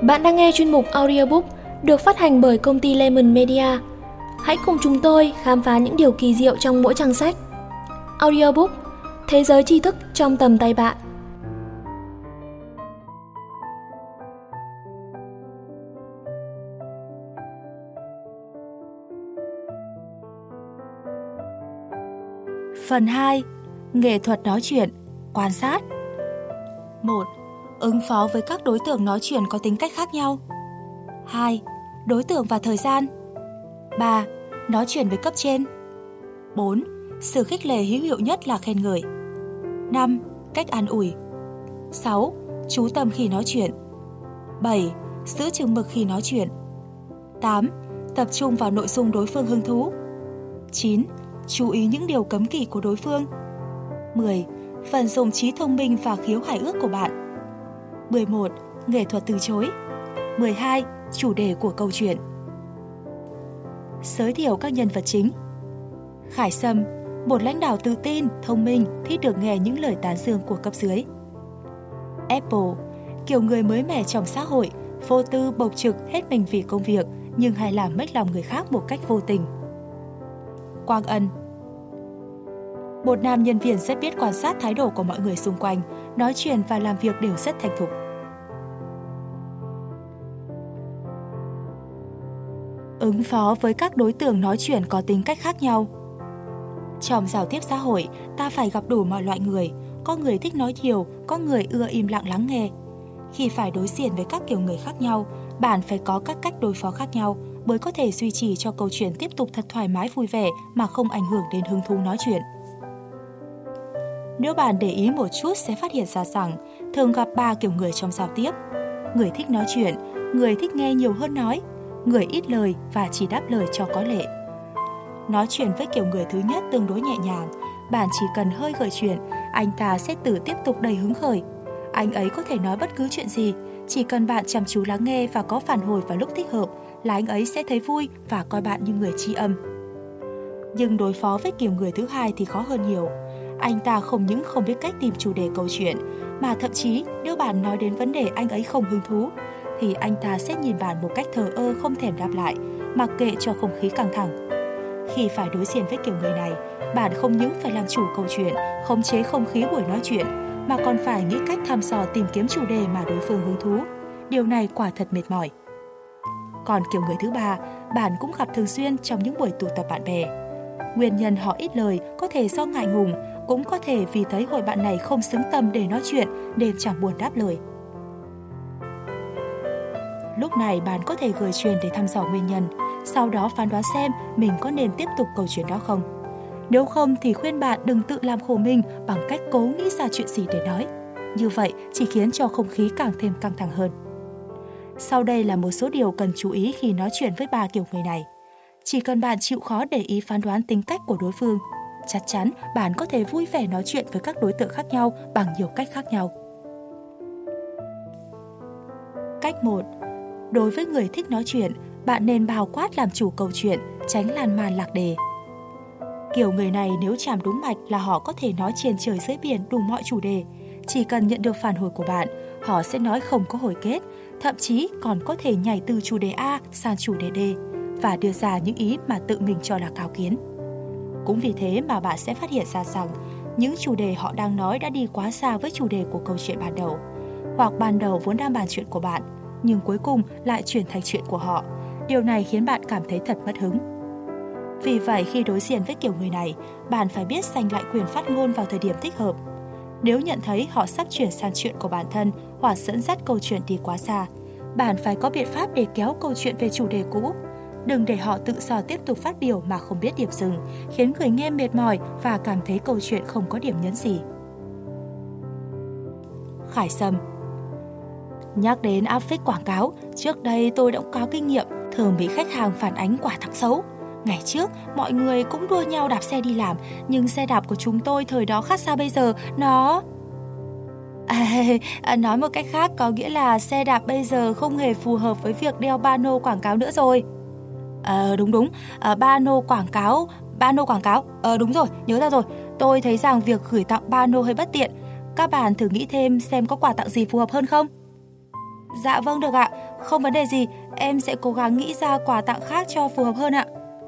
Bạn đang nghe chuyên mục audiobook được phát hành bởi công ty Lemon Media. Hãy cùng chúng tôi khám phá những điều kỳ diệu trong mỗi trang sách. Audiobook, thế giới tri thức trong tầm tay bạn. Phần 2. Nghệ thuật nói chuyện, quan sát. 1. Ứng phó với các đối tượng nói chuyện có tính cách khác nhau. 2. Đối tượng và thời gian. 3. Nói chuyện với cấp trên. 4. Sự khích lệ hữu hiệu nhất là khen ngợi. 5. Cách an ủi. 6. Chú tâm khi nói chuyện. 7. Giữ chừng mực khi nói chuyện. 8. Tập trung vào nội dung đối phương hứng thú. 9. Chú ý những điều cấm kỵ của đối phương. 10. Vận dụng trí thông minh và khiếu hài ước của bạn. 11. Nghệ thuật từ chối. 12. Chủ đề của câu chuyện. Giới thiệu các nhân vật chính. Khải Sâm, một lãnh đạo tự tin, thông minh, thích được nghe những lời tán dương của cấp dưới. Apple, kiểu người mới mẻ trong xã hội, vô tư, bộc trực, hết mình vì công việc, nhưng hay làm mất lòng người khác một cách vô tình. Quang Ân, một nam nhân viên rất biết quan sát thái độ của mọi người xung quanh, nói chuyện và làm việc đều rất thành thục. Ứng phó với các đối tượng nói chuyện có tính cách khác nhau. Trong giao tiếp xã hội, ta phải gặp đủ mọi loại người, có người thích nói nhiều, có người ưa im lặng lắng nghe. Khi phải đối diện với các kiểu người khác nhau, bạn phải có các cách đối phó khác nhau mới có thể duy trì cho câu chuyện tiếp tục thật thoải mái vui vẻ mà không ảnh hưởng đến hứng thú nói chuyện. Nếu bạn để ý một chút sẽ phát hiện ra rằng thường gặp 3 kiểu người trong giao tiếp. Người thích nói chuyện, người thích nghe nhiều hơn nói, người ít lời và chỉ đáp lời cho có lệ. Nói chuyện với kiểu người thứ nhất tương đối nhẹ nhàng, bạn chỉ cần hơi gợi chuyện, anh ta sẽ tự tiếp tục đầy hứng khởi. Anh ấy có thể nói bất cứ chuyện gì, chỉ cần bạn chăm chú lắng nghe và có phản hồi vào lúc thích hợp là anh ấy sẽ thấy vui và coi bạn như người tri âm. Nhưng đối phó với kiểu người thứ hai thì khó hơn nhiều. Anh ta không những không biết cách tìm chủ đề câu chuyện, mà thậm chí nếu bạn nói đến vấn đề anh ấy không hứng thú, thì anh ta sẽ nhìn bạn một cách thờ ơ không thèm đáp lại, mặc kệ cho không khí căng thẳng. Khi phải đối diện với kiểu người này, bạn không những phải làm chủ câu chuyện, khống chế không khí buổi nói chuyện, mà còn phải nghĩ cách thăm dò tìm kiếm chủ đề mà đối phương hứng thú. Điều này quả thật mệt mỏi. Còn kiểu người thứ ba, bạn cũng gặp thường xuyên trong những buổi tụ tập bạn bè. Nguyên nhân họ ít lời có thể do ngại ngùng, cũng có thể vì thấy hội bạn này không xứng tầm để nói chuyện nên chẳng buồn đáp lời. Lúc này bạn có thể gợi chuyện để thăm dò nguyên nhân, sau đó phán đoán xem mình có nên tiếp tục câu chuyện đó không. Nếu không thì khuyên bạn đừng tự làm khổ mình bằng cách cố nghĩ ra chuyện gì để nói. Như vậy chỉ khiến cho không khí càng thêm căng thẳng hơn. Sau đây là một số điều cần chú ý khi nói chuyện với 3 kiểu người này. Chỉ cần bạn chịu khó để ý phán đoán tính cách của đối phương, chắc chắn bạn có thể vui vẻ nói chuyện với các đối tượng khác nhau bằng nhiều cách khác nhau. Cách 1. Đối với người thích nói chuyện, bạn nên bao quát làm chủ câu chuyện, tránh lan man lạc đề. Kiểu người này nếu chạm đúng mạch là họ có thể nói trên trời dưới biển đủ mọi chủ đề. Chỉ cần nhận được phản hồi của bạn, họ sẽ nói không có hồi kết, thậm chí còn có thể nhảy từ chủ đề A sang chủ đề D và đưa ra những ý mà tự mình cho là cao kiến. Cũng vì thế mà bạn sẽ phát hiện ra rằng những chủ đề họ đang nói đã đi quá xa với chủ đề của câu chuyện ban đầu. Hoặc ban đầu vốn đang bàn chuyện của bạn, nhưng cuối cùng lại chuyển thành chuyện của họ. Điều này khiến bạn cảm thấy thật mất hứng. Vì vậy khi đối diện với kiểu người này, bạn phải biết giành lại quyền phát ngôn vào thời điểm thích hợp. Nếu nhận thấy họ sắp chuyển sang chuyện của bản thân hoặc dẫn dắt câu chuyện đi quá xa, bạn phải có biện pháp để kéo câu chuyện về chủ đề cũ. Đừng để họ tự do tiếp tục phát biểu mà không biết điểm dừng, khiến người nghe mệt mỏi và cảm thấy câu chuyện không có điểm nhấn gì. Khải Sâm, nhắc đến áp phích quảng cáo, trước đây tôi đã có kinh nghiệm, thường bị khách hàng phản ánh quả thật xấu. Ngày trước, mọi người cũng đua nhau đạp xe đi làm, nhưng xe đạp của chúng tôi thời đó khác xa bây giờ, nó... nói một cách khác có nghĩa là xe đạp bây giờ không hề phù hợp với việc đeo pano quảng cáo nữa rồi. Đúng, pano quảng cáo, đúng rồi, nhớ ra rồi. Tôi thấy rằng việc gửi tặng pano hơi bất tiện. Các bạn thử nghĩ thêm xem có quà tặng gì phù hợp hơn không? Dạ vâng được ạ, Không vấn đề gì, em sẽ cố gắng nghĩ ra quà tặng khác cho phù hợp hơn ạ.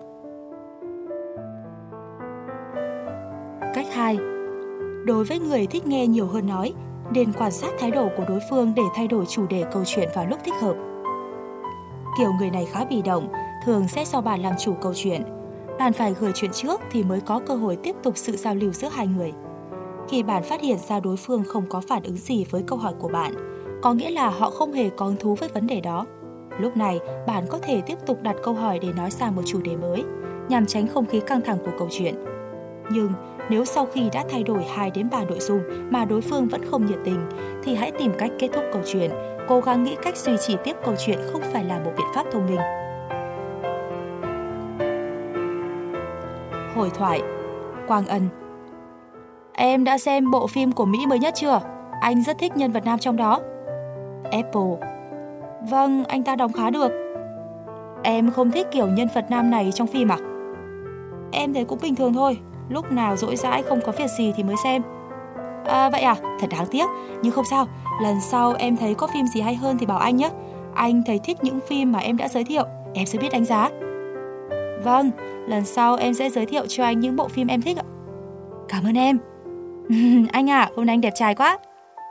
Cách 2. Đối với người thích nghe nhiều hơn nói, nên quan sát thái độ của đối phương để thay đổi chủ đề câu chuyện vào lúc thích hợp. Kiểu người này khá bị động, thường sẽ do bạn làm chủ câu chuyện. Bạn phải gửi chuyện trước thì mới có cơ hội tiếp tục sự giao lưu giữa hai người. Khi bạn phát hiện ra đối phương không có phản ứng gì với câu hỏi của bạn, có nghĩa là họ không hề có hứng thú với vấn đề đó. Lúc này, bạn có thể tiếp tục đặt câu hỏi để nói sang một chủ đề mới, nhằm tránh không khí căng thẳng của câu chuyện. Nhưng nếu sau khi đã thay đổi 2 đến 3 nội dung mà đối phương vẫn không nhiệt tình, thì hãy tìm cách kết thúc câu chuyện, cố gắng nghĩ cách duy trì tiếp câu chuyện không phải là một biện pháp thông minh. Hồi thoại. Quang Ân: Em đã xem bộ phim của Mỹ mới nhất chưa? Anh rất thích nhân vật nam trong đó. Apple: Vâng, anh ta đóng khá được. Em không thích kiểu nhân vật nam này trong phim à? Em thấy cũng bình thường thôi, lúc nào rỗi rãi không có việc gì thì mới xem. Vậy à? Thật đáng tiếc, nhưng không sao, lần sau em thấy có phim gì hay hơn thì bảo anh nhé. Anh thấy thích những phim mà em đã giới thiệu, em sẽ biết đánh giá. Vâng, lần sau em sẽ giới thiệu cho anh những bộ phim em thích ạ. Cảm ơn em. Anh à, hôm nay anh đẹp trai quá.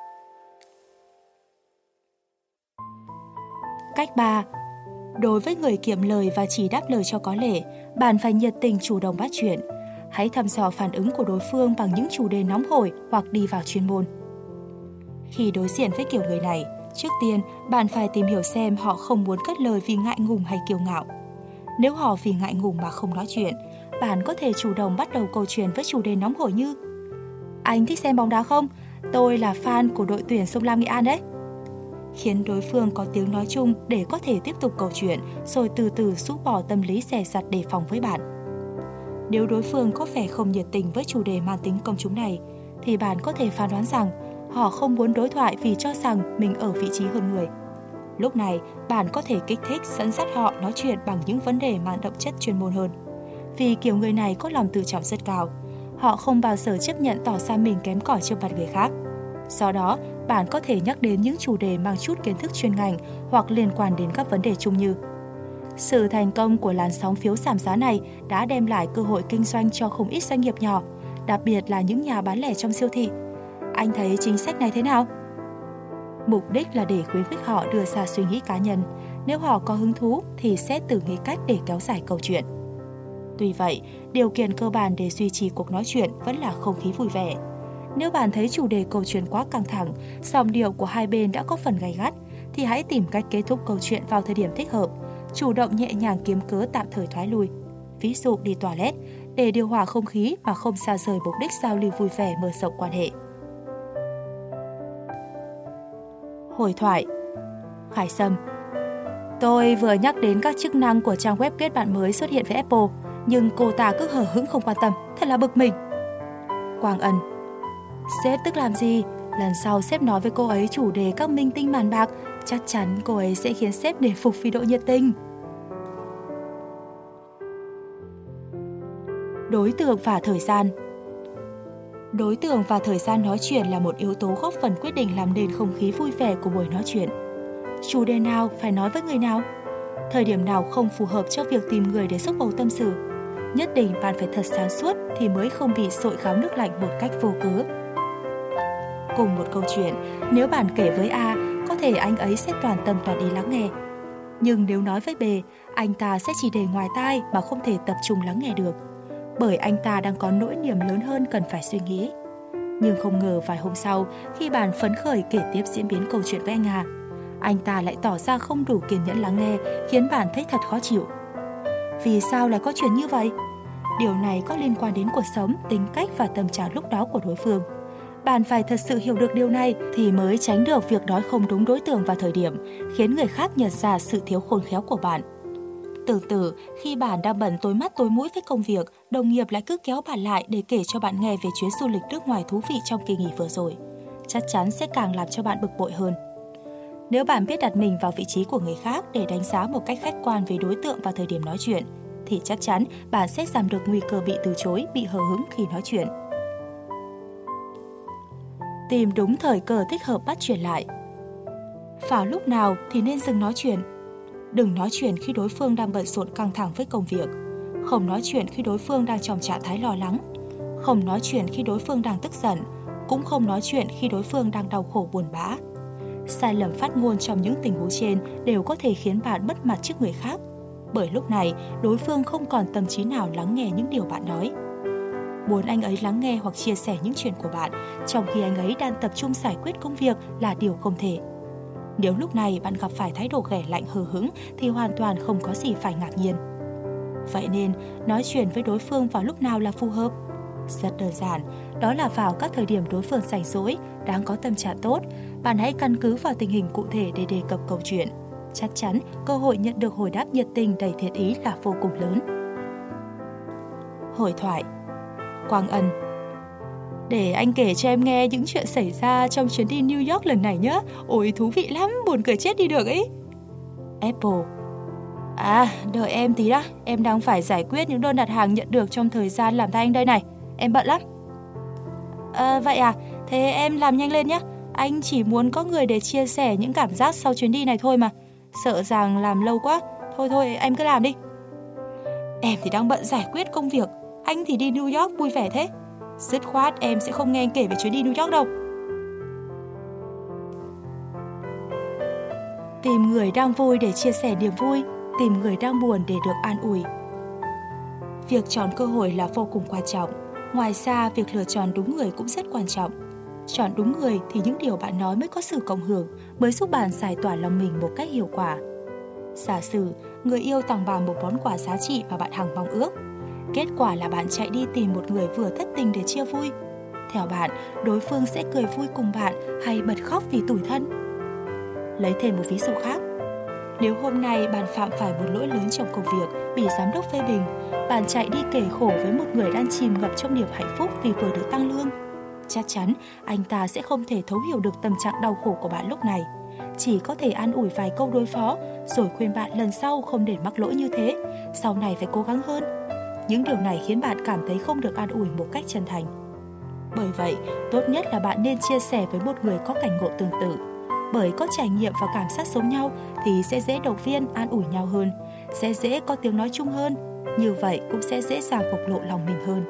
Cách 3. Đối với người kiệm lời và chỉ đáp lời cho có lệ, bạn phải nhiệt tình chủ động bắt chuyện. Hãy thăm dò phản ứng của đối phương bằng những chủ đề nóng hổi hoặc đi vào chuyên môn. Khi đối diện với kiểu người này, trước tiên bạn phải tìm hiểu xem họ không muốn cất lời vì ngại ngùng hay kiêu ngạo. Nếu họ vì ngại ngùng mà không nói chuyện, bạn có thể chủ động bắt đầu câu chuyện với chủ đề nóng hổi như: Anh thích xem bóng đá không? Tôi là fan của đội tuyển Sông Lam Nghệ An đấy. Khiến đối phương có tiếng nói chung để có thể tiếp tục câu chuyện, rồi từ từ rút bỏ tâm lý dè dặt đề phòng với bạn. Nếu đối phương có vẻ không nhiệt tình với chủ đề mang tính công chúng này, thì bạn có thể phán đoán rằng họ không muốn đối thoại vì cho rằng mình ở vị trí hơn người. Lúc này, bạn có thể kích thích dẫn dắt họ nói chuyện bằng những vấn đề mang đậm chất chuyên môn hơn. Vì kiểu người này có lòng tự trọng rất cao, họ không bao giờ chấp nhận tỏ ra mình kém cỏi trước mặt người khác. Do đó, bạn có thể nhắc đến những chủ đề mang chút kiến thức chuyên ngành hoặc liên quan đến các vấn đề chung như: Sự thành công của làn sóng phiếu giảm giá này đã đem lại cơ hội kinh doanh cho không ít doanh nghiệp nhỏ, đặc biệt là những nhà bán lẻ trong siêu thị. Anh thấy chính sách này thế nào? Mục đích là để khuyến khích họ đưa ra suy nghĩ cá nhân. Nếu họ có hứng thú thì sẽ tự nghĩ cách để kéo dài câu chuyện. Tuy vậy, điều kiện cơ bản để duy trì cuộc nói chuyện vẫn là không khí vui vẻ. Nếu bạn thấy chủ đề câu chuyện quá căng thẳng, giọng điệu của hai bên đã có phần gay gắt, thì hãy tìm cách kết thúc câu chuyện vào thời điểm thích hợp, chủ động nhẹ nhàng kiếm cớ tạm thời thoái lui. Ví dụ đi toilet, để điều hòa không khí mà không xa rời mục đích giao lưu vui vẻ mở rộng quan hệ. Hồi thoại. Khải Sâm: Tôi vừa nhắc đến các chức năng của trang web kết bạn mới xuất hiện với Apple, nhưng cô ta cứ hờ hững không quan tâm, thật là bực mình. Quang Ân: Sếp tức làm gì? Lần sau sếp nói với cô ấy chủ đề các minh tinh màn bạc, chắc chắn cô ấy sẽ khiến sếp nể phục vì độ nhiệt tình. Đối tượng và thời gian. Đối tượng và thời gian nói chuyện là một yếu tố góp phần quyết định làm nên không khí vui vẻ của buổi nói chuyện. Chủ đề nào phải nói với người nào? Thời điểm nào không phù hợp cho việc tìm người để xúc bầu tâm sự? Nhất định bạn phải thật sáng suốt thì mới không bị sội gáo nước lạnh một cách vô cớ. Cùng một câu chuyện, nếu bạn kể với A, có thể anh ấy sẽ toàn tâm toàn ý lắng nghe. Nhưng nếu nói với B, anh ta sẽ chỉ để ngoài tai mà không thể tập trung lắng nghe được. Bởi anh ta đang có nỗi niềm lớn hơn cần phải suy nghĩ. Nhưng không ngờ vài hôm sau, khi bạn phấn khởi kể tiếp diễn biến câu chuyện với anh ta lại tỏ ra không đủ kiên nhẫn lắng nghe, khiến bạn thấy thật khó chịu. Vì sao lại có chuyện như vậy? Điều này có liên quan đến cuộc sống, tính cách và tâm trạng lúc đó của đối phương. Bạn phải thật sự hiểu được điều này thì mới tránh được việc nói không đúng đối tượng và thời điểm, khiến người khác nhận ra sự thiếu khôn khéo của bạn. Tương tự, khi bạn đang bận tối mắt tối mũi với công việc, đồng nghiệp lại cứ kéo bạn lại để kể cho bạn nghe về chuyến du lịch nước ngoài thú vị trong kỳ nghỉ vừa rồi. Chắc chắn sẽ càng làm cho bạn bực bội hơn. Nếu bạn biết đặt mình vào vị trí của người khác để đánh giá một cách khách quan về đối tượng và thời điểm nói chuyện, thì chắc chắn bạn sẽ giảm được nguy cơ bị từ chối, bị hờ hững khi nói chuyện. Tìm đúng thời cơ thích hợp bắt chuyện lại. vào lúc nào thì nên dừng nói chuyện. Đừng nói chuyện khi đối phương đang bận rộn căng thẳng với công việc. Không nói chuyện khi đối phương đang trong trạng thái lo lắng. Không nói chuyện khi đối phương đang tức giận. Cũng không nói chuyện khi đối phương đang đau khổ buồn bã. Sai lầm phát ngôn trong những tình huống trên đều có thể khiến bạn mất mặt trước người khác, bởi lúc này đối phương không còn tâm trí nào lắng nghe những điều bạn nói. Muốn anh ấy lắng nghe hoặc chia sẻ những chuyện của bạn trong khi anh ấy đang tập trung giải quyết công việc là điều không thể. Nếu lúc này bạn gặp phải thái độ ghẻ lạnh hờ hững thì hoàn toàn không có gì phải ngạc nhiên. Vậy nên, nói chuyện với đối phương vào lúc nào là phù hợp? Rất đơn giản, đó là vào các thời điểm đối phương rảnh rỗi, đang có tâm trạng tốt. Bạn hãy căn cứ vào tình hình cụ thể để đề cập câu chuyện. Chắc chắn, cơ hội nhận được hồi đáp nhiệt tình đầy thiện ý là vô cùng lớn. Hội thoại. Quang Ân: để anh kể cho em nghe những chuyện xảy ra trong chuyến đi New York lần này nhé. Ôi thú vị lắm, buồn cười chết đi được ấy. Apple: đợi em tí đã, em đang phải giải quyết những đơn đặt hàng nhận được trong thời gian làm thay anh đây này. Em bận lắm. Vậy à, thế em làm nhanh lên nhé. Anh chỉ muốn có người để chia sẻ những cảm giác sau chuyến đi này thôi mà. Sợ rằng làm lâu quá. Thôi, em cứ làm đi. Em thì đang bận giải quyết công việc, anh thì đi New York vui vẻ thế. Dứt khoát em sẽ không nghe anh kể về chuyến đi New York đâu. Tìm người đang vui để chia sẻ niềm vui, tìm người đang buồn để được an ủi. Việc chọn cơ hội là vô cùng quan trọng. Ngoài ra, việc lựa chọn đúng người cũng rất quan trọng. Chọn đúng người thì những điều bạn nói mới có sự cộng hưởng, mới giúp bạn giải tỏa lòng mình một cách hiệu quả. Giả sử, người yêu tặng bạn một món quà giá trị mà bạn hằng mong ước. Kết quả là bạn chạy đi tìm một người vừa thất tình để chia vui. Theo bạn, đối phương sẽ cười vui cùng bạn hay bật khóc vì tủi thân? Lấy thêm một ví dụ khác. Nếu hôm nay bạn phạm phải một lỗi lớn trong công việc, bị giám đốc phê bình, bạn chạy đi kể khổ với một người đang chìm ngập trong niềm hạnh phúc vì vừa được tăng lương, chắc chắn anh ta sẽ không thể thấu hiểu được tâm trạng đau khổ của bạn lúc này. Chỉ có thể an ủi vài câu đối phó, rồi khuyên bạn lần sau không để mắc lỗi như thế, sau này phải cố gắng hơn. Những điều này khiến bạn cảm thấy không được an ủi một cách chân thành. Bởi vậy, tốt nhất là bạn nên chia sẻ với một người có cảnh ngộ tương tự. Bởi có trải nghiệm và cảm giác giống nhau thì sẽ dễ động viên, an ủi nhau hơn, sẽ dễ có tiếng nói chung hơn. Như vậy cũng sẽ dễ dàng bộc lộ lòng mình hơn.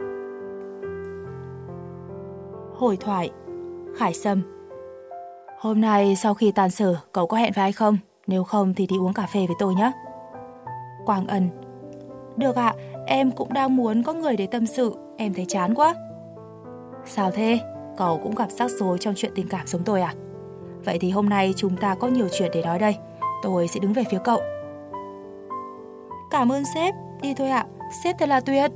Hội thoại. Khải Sâm: hôm nay sau khi tan sở, cậu có hẹn với ai không? Nếu không thì đi uống cà phê với tôi nhé. Quang Ân: được ạ, em cũng đang muốn có người để tâm sự, em thấy chán quá. Sao thế? Cậu cũng gặp rắc rối trong chuyện tình cảm giống tôi à? Vậy thì hôm nay chúng ta có nhiều chuyện để nói đây. Tôi sẽ đứng về phía cậu. Cảm ơn sếp, đi thôi ạ, sếp thật là tuyệt.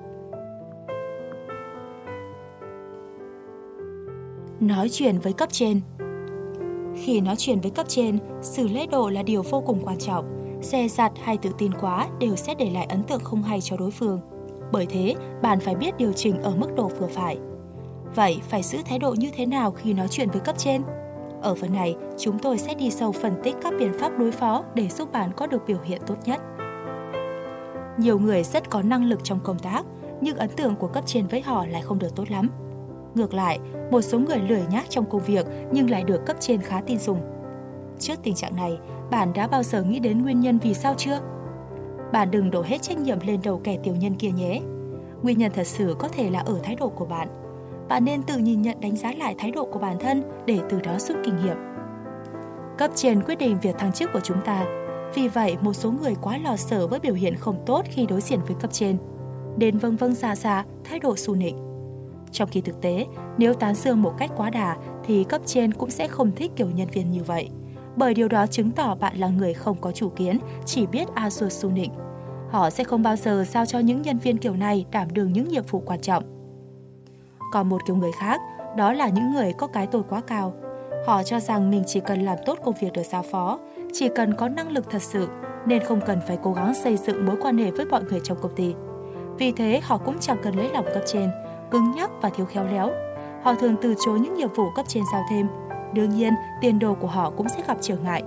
Nói chuyện với cấp trên. Khi nói chuyện với cấp trên, xử lễ độ là điều vô cùng quan trọng. Dè dặt hay tự tin quá đều sẽ để lại ấn tượng không hay cho đối phương. Bởi thế, bạn phải biết điều chỉnh ở mức độ vừa phải. Vậy, phải giữ thái độ như thế nào khi nói chuyện với cấp trên? Ở phần này, chúng tôi sẽ đi sâu phân tích các biện pháp đối phó để giúp bạn có được biểu hiện tốt nhất. Nhiều người rất có năng lực trong công tác, nhưng ấn tượng của cấp trên với họ lại không được tốt lắm. Ngược lại, một số người lười nhác trong công việc nhưng lại được cấp trên khá tin dùng. Trước tình trạng này, bạn đã bao giờ nghĩ đến nguyên nhân vì sao chưa? Bạn đừng đổ hết trách nhiệm lên đầu kẻ tiểu nhân kia nhé. Nguyên nhân thật sự có thể là ở thái độ của bạn. Bạn nên tự nhìn nhận đánh giá lại thái độ của bản thân để từ đó rút kinh nghiệm. Cấp trên quyết định việc thăng chức của chúng ta. Vì vậy, một số người quá lo sợ với biểu hiện không tốt khi đối diện với cấp trên, đến vâng vâng dạ dạ, thái độ xu nịnh. Trong khi thực tế, nếu tán dương một cách quá đà thì cấp trên cũng sẽ không thích kiểu nhân viên như vậy. Bởi điều đó chứng tỏ bạn là người không có chủ kiến, chỉ biết a dua xu nịnh. Họ sẽ không bao giờ giao cho những nhân viên kiểu này đảm đương những nhiệm vụ quan trọng. Còn một kiểu người khác, đó là những người có cái tôi quá cao. Họ cho rằng mình chỉ cần làm tốt công việc được giao phó, chỉ cần có năng lực thật sự, nên không cần phải cố gắng xây dựng mối quan hệ với mọi người trong công ty. Vì thế, họ cũng chẳng cần lấy lòng cấp trên, cứng nhắc và thiếu khéo léo. Họ thường từ chối những nhiệm vụ cấp trên giao thêm. Đương nhiên, tiền đồ của họ cũng sẽ gặp trở ngại.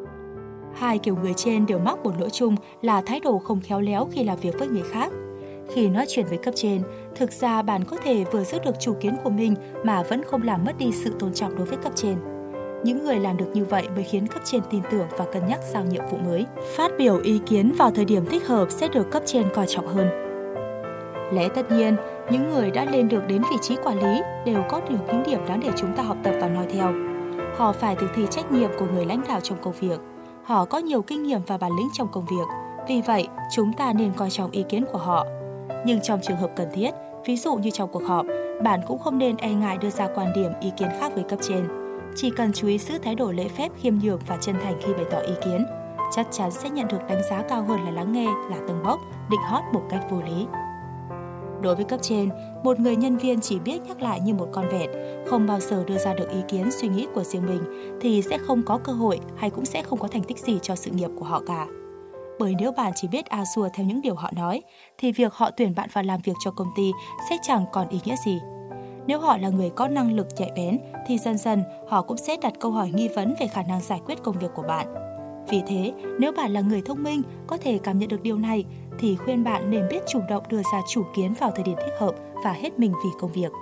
Hai kiểu người trên đều mắc một lỗi chung là thái độ không khéo léo khi làm việc với người khác. Khi nói chuyện với cấp trên, thực ra bạn có thể vừa giữ được chủ kiến của mình mà vẫn không làm mất đi sự tôn trọng đối với cấp trên. Những người làm được như vậy mới khiến cấp trên tin tưởng và cân nhắc giao nhiệm vụ mới. Phát biểu ý kiến vào thời điểm thích hợp sẽ được cấp trên coi trọng hơn. Lẽ tất nhiên, những người đã lên được đến vị trí quản lý đều có được những điểm đáng để chúng ta học tập và noi theo. Họ phải thực thi trách nhiệm của người lãnh đạo trong công việc. Họ có nhiều kinh nghiệm và bản lĩnh trong công việc. Vì vậy, chúng ta nên coi trọng ý kiến của họ. Nhưng trong trường hợp cần thiết, ví dụ như trong cuộc họp, bạn cũng không nên e ngại đưa ra quan điểm, ý kiến khác với cấp trên. Chỉ cần chú ý giữ thái độ lễ phép, khiêm nhường và chân thành khi bày tỏ ý kiến, chắc chắn sẽ nhận được đánh giá cao hơn là lắng nghe, là tâng bốc, định hót một cách vô lý. Đối với cấp trên, một người nhân viên chỉ biết nhắc lại như một con vẹt, không bao giờ đưa ra được ý kiến, suy nghĩ của riêng mình thì sẽ không có cơ hội hay cũng sẽ không có thành tích gì cho sự nghiệp của họ cả. Bởi nếu bạn chỉ biết a dua theo những điều họ nói, thì việc họ tuyển bạn vào làm việc cho công ty sẽ chẳng còn ý nghĩa gì. Nếu họ là người có năng lực nhạy bén, thì dần dần họ cũng sẽ đặt câu hỏi nghi vấn về khả năng giải quyết công việc của bạn. Vì thế, nếu bạn là người thông minh, có thể cảm nhận được điều này, thì khuyên bạn nên biết chủ động đưa ra chủ kiến vào thời điểm thích hợp và hết mình vì công việc.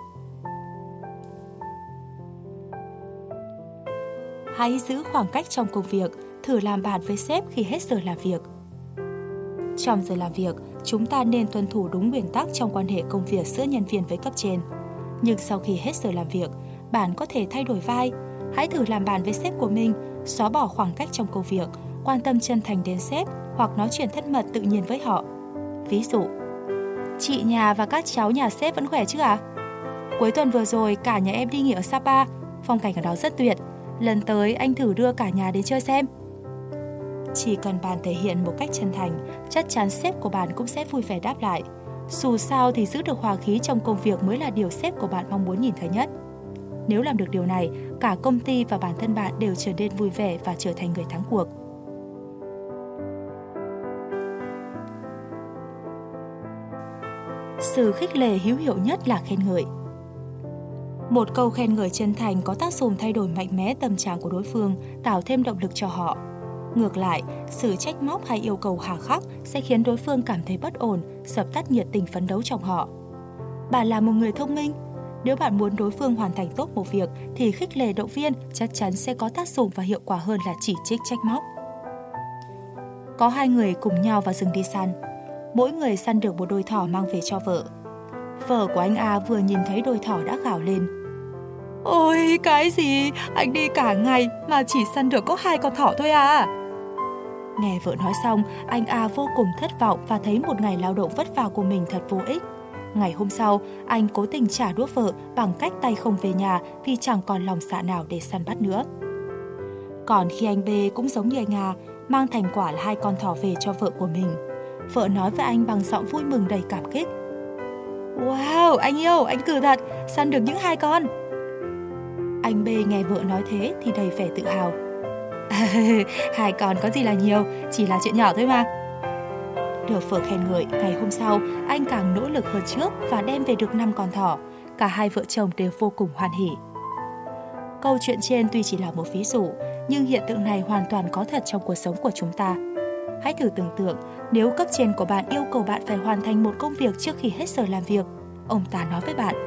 Hãy giữ khoảng cách trong công việc, thử làm bạn với sếp khi hết giờ làm việc. Trong giờ làm việc, chúng ta nên tuân thủ đúng nguyên tắc trong quan hệ công việc giữa nhân viên với cấp trên. Nhưng sau khi hết giờ làm việc, bạn có thể thay đổi vai. Hãy thử làm bạn với sếp của mình, xóa bỏ khoảng cách trong công việc, quan tâm chân thành đến sếp hoặc nói chuyện thân mật tự nhiên với họ. Ví dụ, chị nhà và các cháu nhà sếp vẫn khỏe chứ ạ? Cuối tuần vừa rồi cả nhà em đi nghỉ ở Sapa, phong cảnh ở đó rất tuyệt. Lần tới anh thử đưa cả nhà đến chơi xem. Chỉ cần bạn thể hiện một cách chân thành, chắc chắn sếp của bạn cũng sẽ vui vẻ đáp lại. Dù sao thì giữ được hòa khí trong công việc mới là điều sếp của bạn mong muốn nhìn thấy nhất. Nếu làm được điều này, cả công ty và bản thân bạn đều trở nên vui vẻ và trở thành người thắng cuộc. Sự khích lệ hữu hiệu nhất là khen ngợi. Một câu khen ngợi chân thành có tác dụng thay đổi mạnh mẽ tâm trạng của đối phương, tạo thêm động lực cho họ. Ngược lại, sự trách móc hay yêu cầu hà khắc sẽ khiến đối phương cảm thấy bất ổn, dập tắt nhiệt tình phấn đấu trong họ. Bạn là một người thông minh. Nếu bạn muốn đối phương hoàn thành tốt một việc thì khích lệ động viên chắc chắn sẽ có tác dụng và hiệu quả hơn là chỉ trích trách móc. Có hai người cùng nhau vào rừng đi săn. Mỗi người săn được một đôi thỏ mang về cho vợ. Vợ của anh A vừa nhìn thấy đôi thỏ đã gào lên: "Ôi, cái gì? Anh đi cả ngày mà chỉ săn được có 2 con thỏ thôi à?" Nghe vợ nói xong, anh A vô cùng thất vọng và thấy một ngày lao động vất vả của mình thật vô ích. Ngày hôm sau, anh cố tình trả đũa vợ bằng cách tay không về nhà vì chẳng còn lòng dạ nào để săn bắt nữa. Còn khi anh B cũng giống như anh A, mang thành quả là 2 con thỏ về cho vợ của mình. Vợ nói với anh bằng giọng vui mừng đầy cảm kích: "Wow, anh yêu, anh cử thật, săn được những 2 con." Anh B nghe vợ nói thế thì đầy vẻ tự hào: 2 con có gì là nhiều, chỉ là chuyện nhỏ thôi mà. Được vợ khen ngợi, ngày hôm sau, anh càng nỗ lực hơn trước và đem về được 5 con thỏ. Cả hai vợ chồng đều vô cùng hoan hỉ. Câu chuyện trên tuy chỉ là một ví dụ, nhưng hiện tượng này hoàn toàn có thật trong cuộc sống của chúng ta. Hãy thử tưởng tượng, nếu cấp trên của bạn yêu cầu bạn phải hoàn thành một công việc trước khi hết giờ làm việc, ông ta nói với bạn: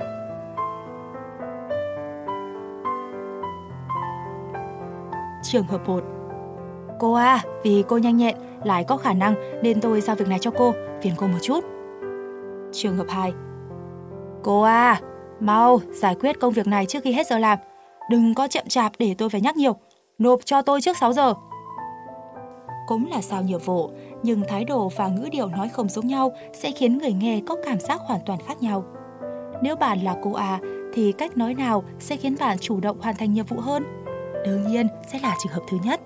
Trường hợp 1: "Cô à, vì cô nhanh nhẹn, lại có khả năng nên tôi giao việc này cho cô, phiền cô một chút." Trường hợp 2: "Cô à, mau giải quyết công việc này trước khi hết giờ làm. Đừng có chậm chạp để tôi phải nhắc nhiều, nộp cho tôi trước 6 giờ. Cũng là giao nhiệm vụ, nhưng thái độ và ngữ điệu nói không giống nhau sẽ khiến người nghe có cảm giác hoàn toàn khác nhau. Nếu bạn là cô A thì cách nói nào sẽ khiến bạn chủ động hoàn thành nhiệm vụ hơn? Đương nhiên sẽ là trường hợp thứ nhất.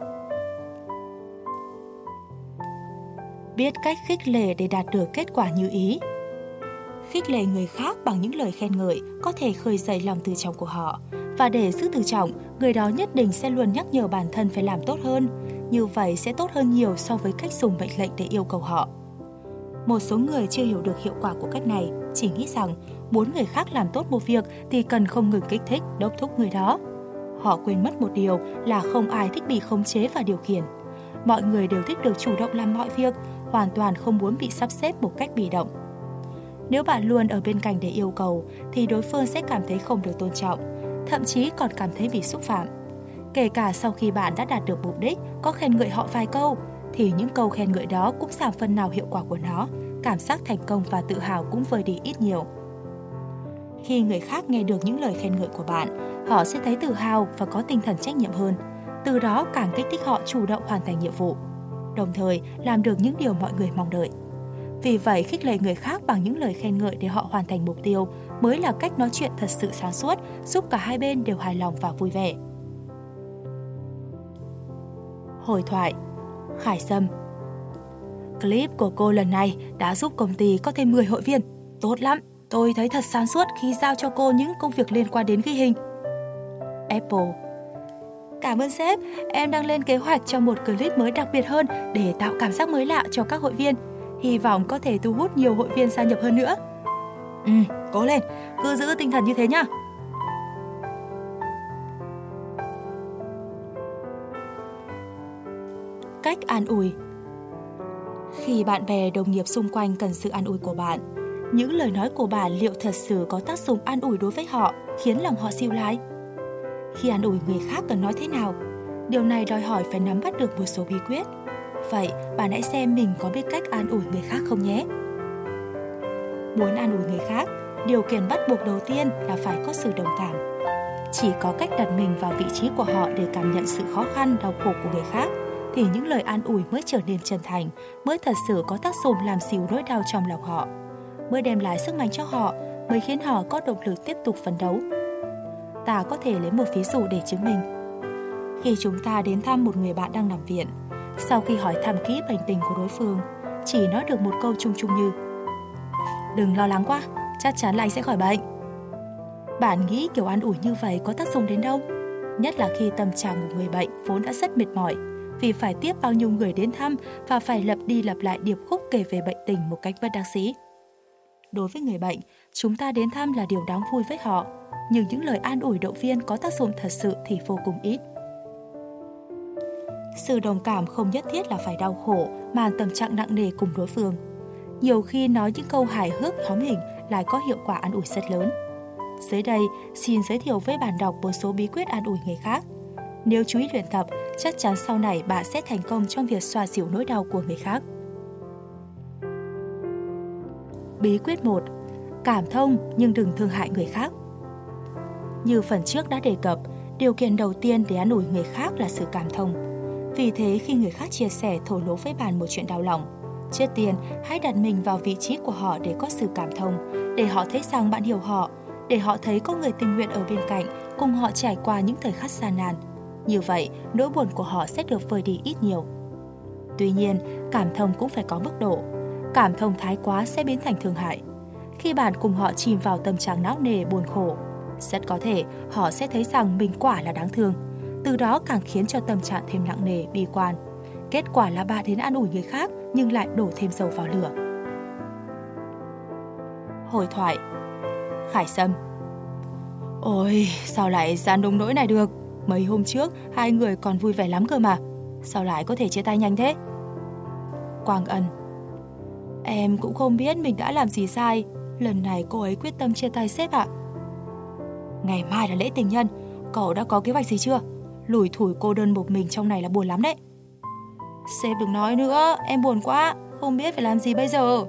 Biết cách khích lệ để đạt được kết quả như ý. Khích lệ người khác bằng những lời khen ngợi có thể khơi dậy lòng tự trọng của họ. Và để giữ tự trọng, người đó nhất định sẽ luôn nhắc nhở bản thân phải làm tốt hơn. Như vậy sẽ tốt hơn nhiều so với cách dùng mệnh lệnh để yêu cầu họ. Một số người chưa hiểu được hiệu quả của cách này, chỉ nghĩ rằng muốn người khác làm tốt một việc thì cần không ngừng kích thích, đốc thúc người đó. Họ quên mất một điều là không ai thích bị khống chế và điều khiển. Mọi người đều thích được chủ động làm mọi việc, hoàn toàn không muốn bị sắp xếp một cách bị động. Nếu bạn luôn ở bên cạnh để yêu cầu thì đối phương sẽ cảm thấy không được tôn trọng, thậm chí còn cảm thấy bị xúc phạm. Kể cả sau khi bạn đã đạt được mục đích, có khen ngợi họ vài câu, thì những câu khen ngợi đó cũng giảm phần nào hiệu quả của nó, cảm giác thành công và tự hào cũng vơi đi ít nhiều. Khi người khác nghe được những lời khen ngợi của bạn, họ sẽ thấy tự hào và có tinh thần trách nhiệm hơn. Từ đó càng kích thích họ chủ động hoàn thành nhiệm vụ, đồng thời làm được những điều mọi người mong đợi. Vì vậy, khích lệ người khác bằng những lời khen ngợi để họ hoàn thành mục tiêu mới là cách nói chuyện thật sự sáng suốt, giúp cả hai bên đều hài lòng và vui vẻ. Hồi thoại Khải Sâm: clip của cô lần này đã giúp công ty có thêm 10 hội viên. Tốt lắm, tôi thấy thật sáng suốt khi giao cho cô những công việc liên quan đến ghi hình. Apple: cảm ơn sếp, em đang lên kế hoạch cho một clip mới đặc biệt hơn để tạo cảm giác mới lạ cho các hội viên. Hy vọng có thể thu hút nhiều hội viên gia nhập hơn nữa. Cố lên, cứ giữ tinh thần như thế nhá. Cách an ủi. Khi bạn bè, đồng nghiệp xung quanh cần sự an ủi của bạn, những lời nói của bạn liệu thật sự có tác dụng an ủi đối với họ, khiến lòng họ dịu lại? Khi an ủi người khác cần nói thế nào? Điều này đòi hỏi phải nắm bắt được một số bí quyết. Vậy, bạn hãy xem mình có biết cách an ủi người khác không nhé. Muốn an ủi người khác, điều kiện bắt buộc đầu tiên là phải có sự đồng cảm. Chỉ có cách đặt mình vào vị trí của họ để cảm nhận sự khó khăn, đau khổ của người khác, thì những lời an ủi mới trở nên chân thành, mới thật sự có tác dụng làm dịu nỗi đau trong lòng họ, mới đem lại sức mạnh cho họ, mới khiến họ có động lực tiếp tục phấn đấu. Ta có thể lấy một ví dụ để chứng minh. Khi chúng ta đến thăm một người bạn đang nằm viện, sau khi hỏi thăm kỹ bệnh tình của đối phương, chỉ nói được một câu chung chung như: đừng lo lắng quá, chắc chắn là anh sẽ khỏi bệnh. Bạn nghĩ kiểu an ủi như vậy có tác dụng đến đâu? Nhất là khi tâm trạng của người bệnh vốn đã rất mệt mỏi, vì phải tiếp bao nhiêu người đến thăm và phải lặp đi lặp lại điệp khúc kể về bệnh tình một cách bất đắc dĩ. Đối với người bệnh, chúng ta đến thăm là điều đáng vui với họ, nhưng những lời an ủi động viên có tác dụng thật sự thì vô cùng ít. Sự đồng cảm không nhất thiết là phải đau khổ, mà tâm trạng nặng nề cùng đối phương. Nhiều khi nói những câu hài hước hóm hình lại có hiệu quả an ủi rất lớn. Dưới đây, xin giới thiệu với bạn đọc một số bí quyết an ủi người khác. Nếu chú ý luyện tập, chắc chắn sau này bạn sẽ thành công trong việc xoa dịu nỗi đau của người khác. Bí quyết 1. Cảm thông nhưng đừng thương hại người khác. Như phần trước đã đề cập, điều kiện đầu tiên để an ủi người khác là sự cảm thông. Vì thế, khi người khác chia sẻ, thổ lộ với bạn một chuyện đau lòng, trước tiên hãy đặt mình vào vị trí của họ để có sự cảm thông, để họ thấy rằng bạn hiểu họ, để họ thấy có người tình nguyện ở bên cạnh, cùng họ trải qua những thời khắc gian nan. Như vậy, nỗi buồn của họ sẽ được vơi đi ít nhiều. Tuy nhiên, cảm thông cũng phải có mức độ. Cảm thông thái quá sẽ biến thành thương hại. Khi bạn cùng họ chìm vào tâm trạng não nề, buồn khổ, rất có thể họ sẽ thấy rằng mình quả là đáng thương. Từ đó càng khiến cho tâm trạng thêm nặng nề, bi quan. Kết quả là bạn đến an ủi người khác nhưng lại đổ thêm dầu vào lửa. Hồi thoại Khải Sâm: ôi, sao lại gian nông nỗi này được? Mấy hôm trước, hai người còn vui vẻ lắm cơ mà. Sao lại có thể chia tay nhanh thế? Quang Ân: em cũng không biết mình đã làm gì sai. Lần này cô ấy quyết tâm chia tay sếp ạ. Ngày mai là lễ tình nhân, cậu đã có kế hoạch gì chưa? Lủi thủi cô đơn một mình trong này là buồn lắm đấy. Sếp đừng nói nữa, em buồn quá, không biết phải làm gì bây giờ.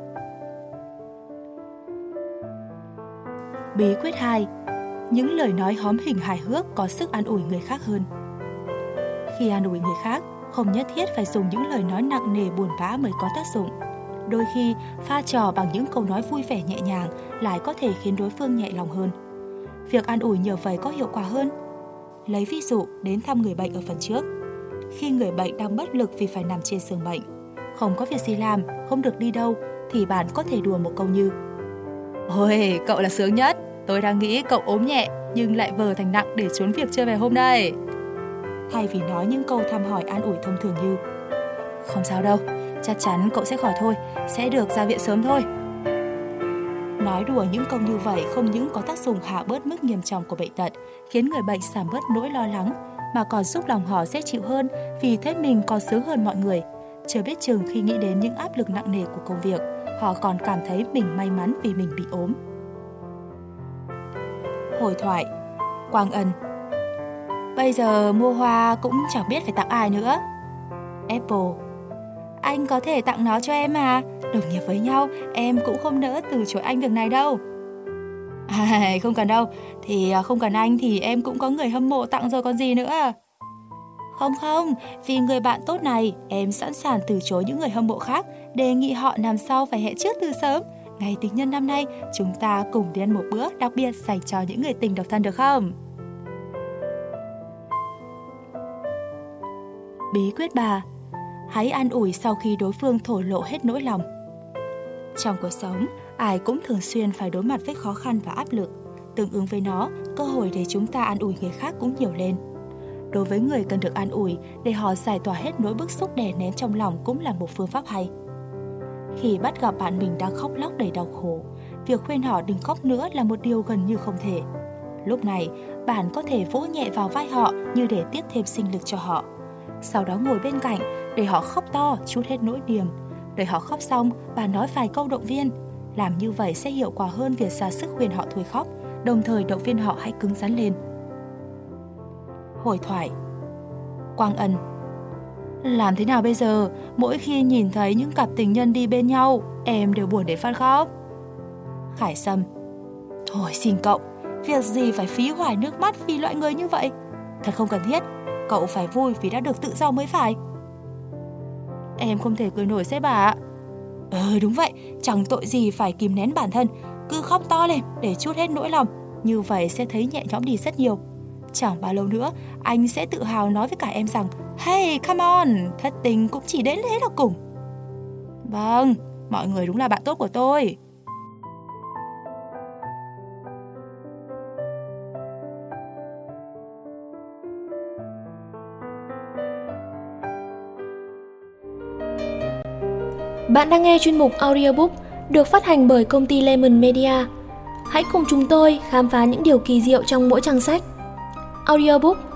Bí quyết 2. Những lời nói hóm hình hài hước có sức an ủi người khác hơn. Khi an ủi người khác, không nhất thiết phải dùng những lời nói nặng nề buồn bã mới có tác dụng. Đôi khi, pha trò bằng những câu nói vui vẻ nhẹ nhàng lại có thể khiến đối phương nhẹ lòng hơn. Việc an ủi nhờ vậy có hiệu quả hơn. Lấy ví dụ đến thăm người bệnh ở phần trước. Khi người bệnh đang bất lực vì phải nằm trên giường bệnh, không có việc gì làm, không được đi đâu, thì bạn có thể đùa một câu như: ôi, cậu là sướng nhất, tôi đang nghĩ cậu ốm nhẹ nhưng lại vờ thành nặng để trốn việc chưa về hôm nay. Thay vì nói những câu thăm hỏi an ủi thông thường như: không sao đâu, chắc chắn cậu sẽ khỏi thôi, sẽ được ra viện sớm thôi. Nói đùa những câu như vậy không những có tác dụng hạ bớt mức nghiêm trọng của bệnh tật, khiến người bệnh giảm bớt nỗi lo lắng, mà còn giúp lòng họ dễ chịu hơn vì thấy mình còn sướng hơn mọi người. Chưa biết chừng khi nghĩ đến những áp lực nặng nề của công việc, họ còn cảm thấy mình may mắn vì mình bị ốm. Hồi thoại. Quang Ân: bây giờ mua hoa cũng chẳng biết phải tặng ai nữa. Apple: anh có thể tặng nó cho em mà, đồng nghiệp với nhau, em cũng không nỡ từ chối anh việc này đâu. Không cần đâu, thì không cần anh thì em cũng có người hâm mộ tặng rồi còn gì nữa. Không, vì người bạn tốt này, em sẵn sàng từ chối những người hâm mộ khác, đề nghị họ năm sau phải hẹn trước từ sớm. Ngày tình nhân năm nay, chúng ta cùng đi ăn một bữa đặc biệt dành cho những người tình độc thân được không? Bí quyết 3. Hãy an ủi sau khi đối phương thổ lộ hết nỗi lòng. Trong cuộc sống, ai cũng thường xuyên phải đối mặt với khó khăn và áp lực. Tương ứng với nó, cơ hội để chúng ta an ủi người khác cũng nhiều lên. Đối với người cần được an ủi, để họ giải tỏa hết nỗi bức xúc đè nén trong lòng cũng là một phương pháp hay. Khi bắt gặp bạn mình đang khóc lóc đầy đau khổ, việc khuyên họ đừng khóc nữa là một điều gần như không thể. Lúc này, bạn có thể vỗ nhẹ vào vai họ như để tiếp thêm sinh lực cho họ. Sau đó ngồi bên cạnh, để họ khóc to, trút hết nỗi niềm. Đợi họ khóc xong, bạn nói vài câu động viên. Làm như vậy sẽ hiệu quả hơn việc ra sức khuyên họ thôi khóc, đồng thời động viên họ hãy cứng rắn lên. Hồi thoại. Quang Ân: làm thế nào bây giờ? Mỗi khi nhìn thấy những cặp tình nhân đi bên nhau, em đều buồn đến phát khóc. Khải Sâm: thôi xin cậu, việc gì phải phí hoài nước mắt vì loại người như vậy? Thật không cần thiết, cậu phải vui vì đã được tự do mới phải. Em không thể cười nổi sếp ạ. Đúng vậy, chẳng tội gì phải kìm nén bản thân, cứ khóc to lên để trút hết nỗi lòng, như vậy sẽ thấy nhẹ nhõm đi rất nhiều. Chẳng bao lâu nữa, anh sẽ tự hào nói với cả em rằng hey, come on, thất tình cũng chỉ đến thế là cùng. Vâng, mọi người đúng là bạn tốt của tôi. Bạn đang nghe chuyên mục audiobook được phát hành bởi công ty Lemon Media. Hãy cùng chúng tôi khám phá những điều kỳ diệu trong mỗi trang sách. Audiobook